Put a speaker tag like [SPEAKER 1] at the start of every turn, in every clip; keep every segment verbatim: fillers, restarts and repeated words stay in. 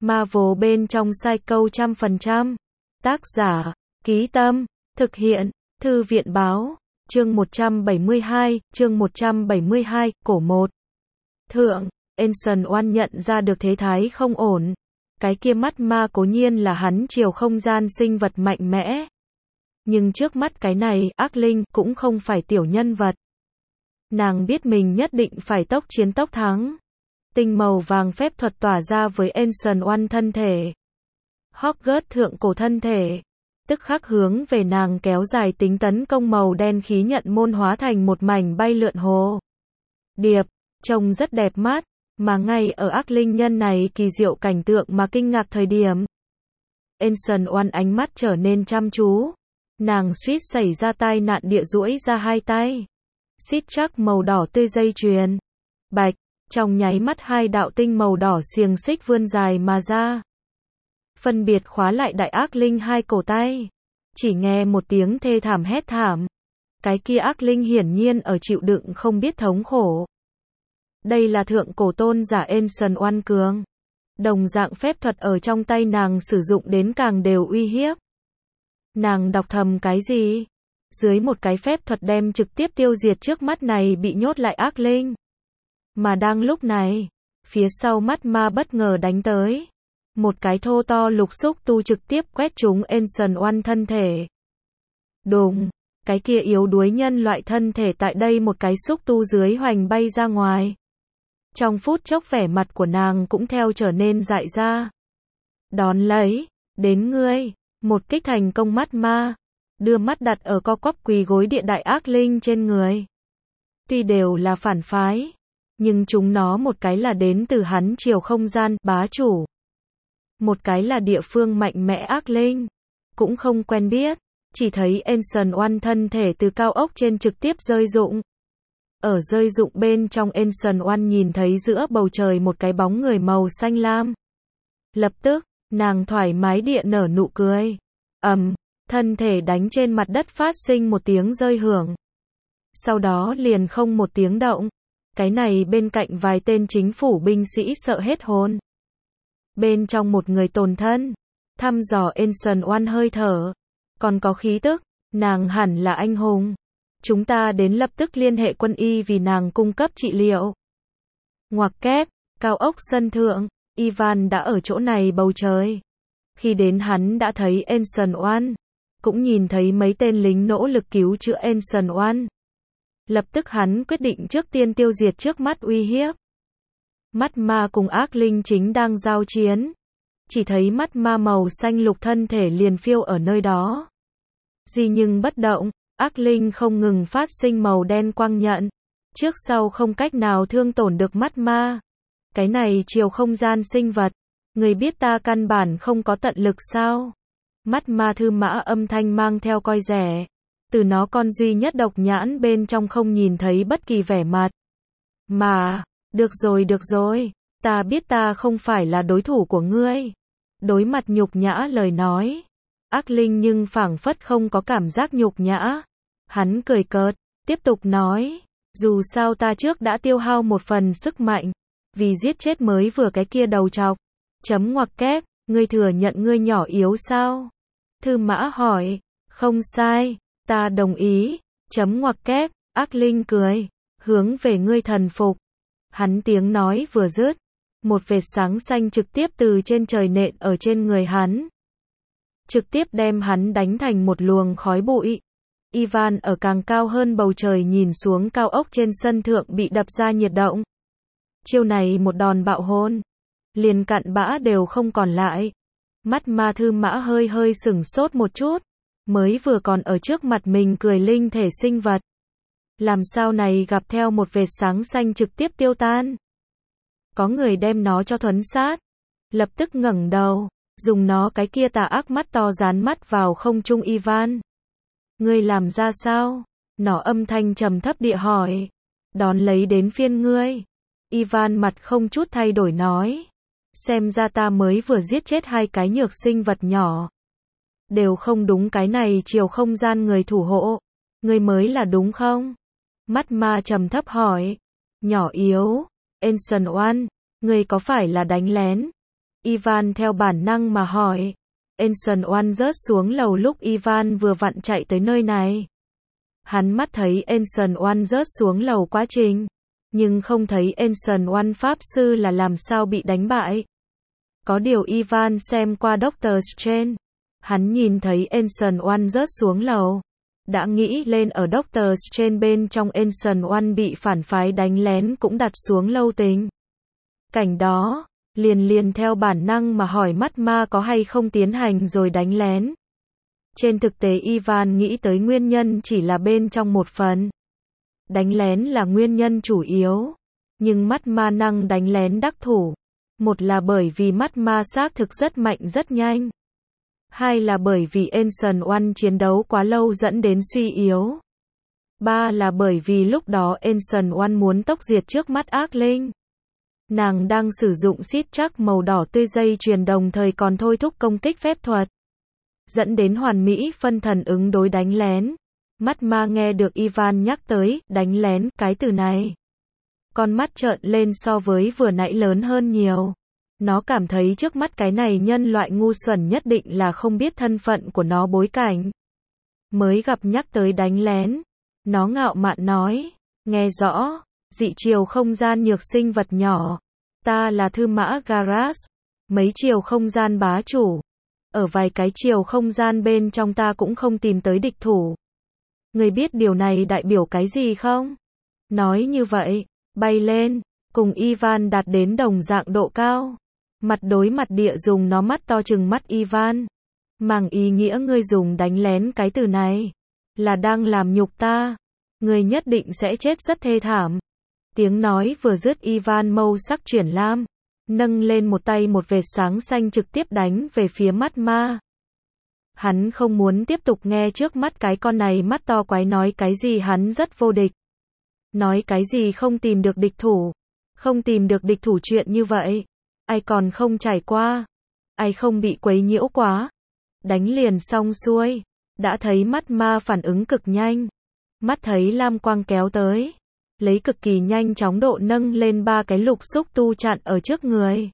[SPEAKER 1] Marvel bên trong Psycho trăm phần trăm. Tác giả, Ký Tâm, thực hiện, Thư viện báo, chương một trăm bảy mươi hai, chương một trăm bảy mươi hai, cổ một. Thượng, Ancient One nhận ra được thế thái không ổn. Cái kia mắt ma cố nhiên là hắn chiều không gian sinh vật mạnh mẽ. Nhưng trước mắt cái này, ác linh, cũng không phải tiểu nhân vật. Nàng biết mình nhất định phải tốc chiến tốc thắng. Tinh màu vàng phép thuật tỏa ra với Ancient One thân thể. Hogwarts thượng cổ thân thể. Tức khắc hướng về nàng kéo dài tính tấn công màu đen khí nhận môn hóa thành một mảnh bay lượn hồ. Điệp, trông rất đẹp mắt, mà ngay ở ác linh nhân này kỳ diệu cảnh tượng mà kinh ngạc thời điểm. Ancient One ánh mắt trở nên chăm chú. Nàng suýt xảy ra tai nạn địa duỗi ra hai tay. Xít chắc màu đỏ tươi dây chuyền. Bạch, trong nháy mắt hai đạo tinh màu đỏ xiềng xích vươn dài mà ra. Phân biệt khóa lại đại ác linh hai cổ tay. Chỉ nghe một tiếng thê thảm hét thảm. Cái kia ác linh hiển nhiên ở chịu đựng không biết thống khổ. Đây là thượng cổ tôn giả Ancient One cường. Đồng dạng phép thuật ở trong tay nàng sử dụng đến càng đều uy hiếp. Nàng đọc thầm cái gì? Dưới một cái phép thuật đem trực tiếp tiêu diệt trước mắt này bị nhốt lại ác linh. Mà đang lúc này, phía sau mắt ma bất ngờ đánh tới. Một cái thô to lục xúc tu trực tiếp quét trúng Ancient One thân thể. Đùng, cái kia yếu đuối nhân loại thân thể tại đây một cái xúc tu dưới hoành bay ra ngoài. Trong phút chốc vẻ mặt của nàng cũng theo trở nên dại ra. Đón lấy, đến ngươi, một kích thành công mắt ma, đưa mắt đặt ở co quắp quỳ gối địa đại ác linh trên người. Tuy đều là phản phái, nhưng chúng nó một cái là đến từ hắn chiều không gian, bá chủ. Một cái là địa phương mạnh mẽ ác linh, cũng không quen biết, chỉ thấy Ancient One thân thể từ cao ốc trên trực tiếp rơi rụng. Ở rơi rụng bên trong Ancient One nhìn thấy giữa bầu trời một cái bóng người màu xanh lam. Lập tức, nàng thoải mái địa nở nụ cười. Ầm, thân thể đánh trên mặt đất phát sinh một tiếng rơi hưởng. Sau đó liền không một tiếng động. Cái này bên cạnh vài tên chính phủ binh sĩ sợ hết hồn. Bên trong một người tồn thân, thăm dò Ancient One hơi thở, còn có khí tức, nàng hẳn là anh hùng. Chúng ta đến lập tức liên hệ quân y vì nàng cung cấp trị liệu. Ngoặc kép, cao ốc sân thượng, Ivan đã ở chỗ này bầu trời. Khi đến hắn đã thấy Ancient One, cũng nhìn thấy mấy tên lính nỗ lực cứu chữa Ancient One. Lập tức hắn quyết định trước tiên tiêu diệt trước mắt uy hiếp. Mắt ma cùng ác linh chính đang giao chiến. Chỉ thấy mắt ma màu xanh lục thân thể liền phiêu ở nơi đó. Gì nhưng bất động, ác linh không ngừng phát sinh màu đen quang nhận. Trước sau không cách nào thương tổn được mắt ma. Cái này chiều không gian sinh vật. Người biết ta căn bản không có tận lực sao? Mắt ma thư mã âm thanh mang theo coi rẻ. Từ nó con duy nhất độc nhãn bên trong không nhìn thấy bất kỳ vẻ mặt. Mà, được rồi được rồi, ta biết ta không phải là đối thủ của ngươi. Đối mặt nhục nhã lời nói. Ác linh nhưng phảng phất không có cảm giác nhục nhã. Hắn cười cợt, tiếp tục nói. Dù sao ta trước đã tiêu hao một phần sức mạnh. Vì giết chết mới vừa cái kia đầu trọc. Chấm ngoặc kép, ngươi thừa nhận ngươi nhỏ yếu sao? Thư mã hỏi, không sai, ta đồng ý, chấm ngoặc kép, ác linh cười, hướng về ngươi thần phục. Hắn tiếng nói vừa dứt, một vệt sáng xanh trực tiếp từ trên trời nện ở trên người hắn. Trực tiếp đem hắn đánh thành một luồng khói bụi. Ivan ở càng cao hơn bầu trời nhìn xuống cao ốc trên sân thượng bị đập ra nhiệt động. Chiêu này một đòn bạo hôn. Liền cặn bã đều không còn lại. Mắt ma thư mã hơi hơi sửng sốt một chút. Mới vừa còn ở trước mặt mình cười linh thể sinh vật. Làm sao này gặp theo một vệt sáng xanh trực tiếp tiêu tan. Có người đem nó cho thuấn sát. Lập tức ngẩng đầu. Dùng nó cái kia tà ác mắt to dán mắt vào không trung Ivan. Ngươi làm ra sao? Nó âm thanh trầm thấp địa hỏi. Đón lấy đến phiên ngươi. Ivan mặt không chút thay đổi nói. Xem ra ta mới vừa giết chết hai cái nhược sinh vật nhỏ. Đều không đúng cái này chiều không gian người thủ hộ. Ngươi mới là đúng không? Mắt ma trầm thấp hỏi. Nhỏ yếu. Ancient One, ngươi có phải là đánh lén? Ivan theo bản năng mà hỏi. Ancient One rớt xuống lầu lúc Ivan vừa vặn chạy tới nơi này. Hắn mắt thấy Ancient One rớt xuống lầu quá trình, nhưng không thấy Ancient One Pháp Sư là làm sao bị đánh bại. Có điều Ivan xem qua Doctor Strange. Hắn nhìn thấy Ancient One rớt xuống lầu. Đã nghĩ lên ở Doctor Strange bên trong Ancient One bị phản phái đánh lén cũng đặt xuống lâu tình. Cảnh đó, liền liền theo bản năng mà hỏi mắt ma có hay không tiến hành rồi đánh lén. Trên thực tế Ivan nghĩ tới nguyên nhân chỉ là bên trong một phần. Đánh lén là nguyên nhân chủ yếu. Nhưng mắt ma năng đánh lén đắc thủ. Một là bởi vì mắt ma xác thực rất mạnh rất nhanh. Hai là bởi vì Ancient One chiến đấu quá lâu dẫn đến suy yếu. Ba là bởi vì lúc đó Ancient One muốn tốc diệt trước mắt ác linh. Nàng đang sử dụng xít chắc màu đỏ tươi dây chuyền đồng thời còn thôi thúc công kích phép thuật. Dẫn đến hoàn mỹ phân thần ứng đối đánh lén. Mắt ma nghe được Ivan nhắc tới đánh lén cái từ này. Con mắt trợn lên so với vừa nãy lớn hơn nhiều. Nó cảm thấy trước mắt cái này nhân loại ngu xuẩn nhất định là không biết thân phận của nó bối cảnh. Mới gặp nhắc tới đánh lén. Nó ngạo mạn nói, nghe rõ, dị chiều không gian nhược sinh vật nhỏ. Ta là Thư Mã Garas, mấy chiều không gian bá chủ. Ở vài cái chiều không gian bên trong ta cũng không tìm tới địch thủ. Người biết điều này đại biểu cái gì không? Nói như vậy, bay lên, cùng Ivan đạt đến đồng dạng độ cao. Mặt đối mặt địa dùng nó mắt to chừng mắt Ivan. Mang ý nghĩa ngươi dùng đánh lén cái từ này. Là đang làm nhục ta. Ngươi nhất định sẽ chết rất thê thảm. Tiếng nói vừa dứt Ivan mâu sắc chuyển lam. Nâng lên một tay một vệt sáng xanh trực tiếp đánh về phía mắt ma. Hắn không muốn tiếp tục nghe trước mắt cái con này mắt to quái nói cái gì hắn rất vô địch. Nói cái gì không tìm được địch thủ. Không tìm được địch thủ chuyện như vậy. Ai còn không trải qua. Ai không bị quấy nhiễu quá. Đánh liền xong xuôi. Đã thấy mắt ma phản ứng cực nhanh. Mắt thấy lam quang kéo tới. Lấy cực kỳ nhanh chóng độ nâng lên ba cái lục xúc tu chặn ở trước người.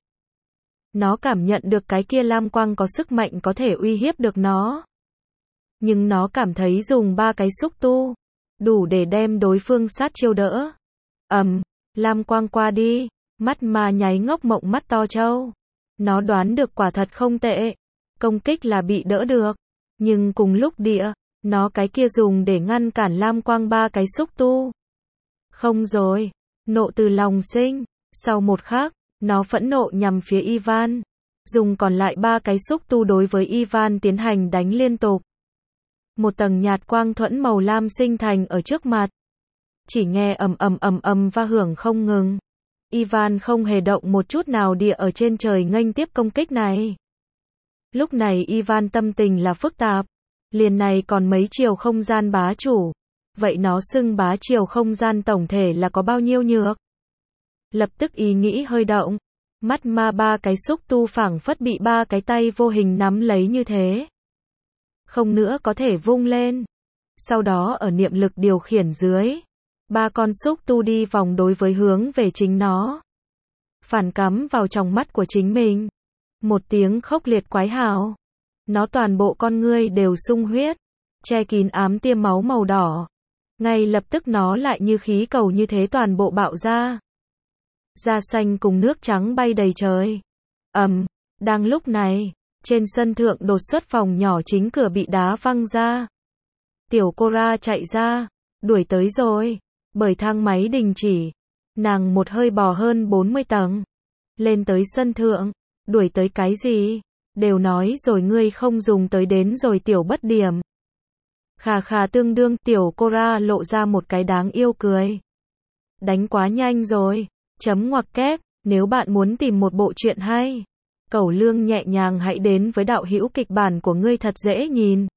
[SPEAKER 1] Nó cảm nhận được cái kia lam quang có sức mạnh có thể uy hiếp được nó. Nhưng nó cảm thấy dùng ba cái xúc tu. Đủ để đem đối phương sát chiêu đỡ. Ầm, um, lam quang qua đi. Mắt ma nháy ngốc mộng mắt to trâu. Nó đoán được quả thật không tệ. Công kích là bị đỡ được. Nhưng cùng lúc địa, nó cái kia dùng để ngăn cản lam quang ba cái xúc tu. Không rồi. Nộ từ lòng sinh. Sau một khắc, nó phẫn nộ nhằm phía Ivan. Dùng còn lại ba cái xúc tu đối với Ivan tiến hành đánh liên tục. Một tầng nhạt quang thuẫn màu lam sinh thành ở trước mặt. Chỉ nghe ầm ầm ầm ầm và hưởng không ngừng. Ivan không hề động một chút nào địa ở trên trời nghênh tiếp công kích này. Lúc này Ivan tâm tình là phức tạp. Liền này còn mấy chiều không gian bá chủ. Vậy nó xưng bá chiều không gian tổng thể là có bao nhiêu nhược? Lập tức ý nghĩ hơi động. Mắt ma ba cái xúc tu phảng phất bị ba cái tay vô hình nắm lấy như thế. Không nữa có thể vung lên. Sau đó ở niệm lực điều khiển dưới. Ba con xúc tu đi vòng đối với hướng về chính nó. Phản cắm vào trong mắt của chính mình. Một tiếng khốc liệt quái hào. Nó toàn bộ con ngươi đều sung huyết. Che kín ám tiêm máu màu đỏ. Ngay lập tức nó lại như khí cầu như thế toàn bộ bạo ra. Da xanh cùng nước trắng bay đầy trời. Ầm, um, đang lúc này, trên sân thượng đột xuất phòng nhỏ chính cửa bị đá văng ra. Tiểu Cora chạy ra, đuổi tới rồi, bởi thang máy đình chỉ. Nàng một hơi bò hơn bốn mươi tầng. Lên tới sân thượng, đuổi tới cái gì? Đều nói rồi ngươi không dùng tới đến rồi tiểu bất điểm. Khà khà tương đương tiểu Cora lộ ra một cái đáng yêu cười. Đánh quá nhanh rồi. Chấm ngoặc kép, nếu bạn muốn tìm một bộ truyện hay, cẩu lương nhẹ nhàng hãy đến với đạo hữu kịch bản của ngươi thật dễ nhìn.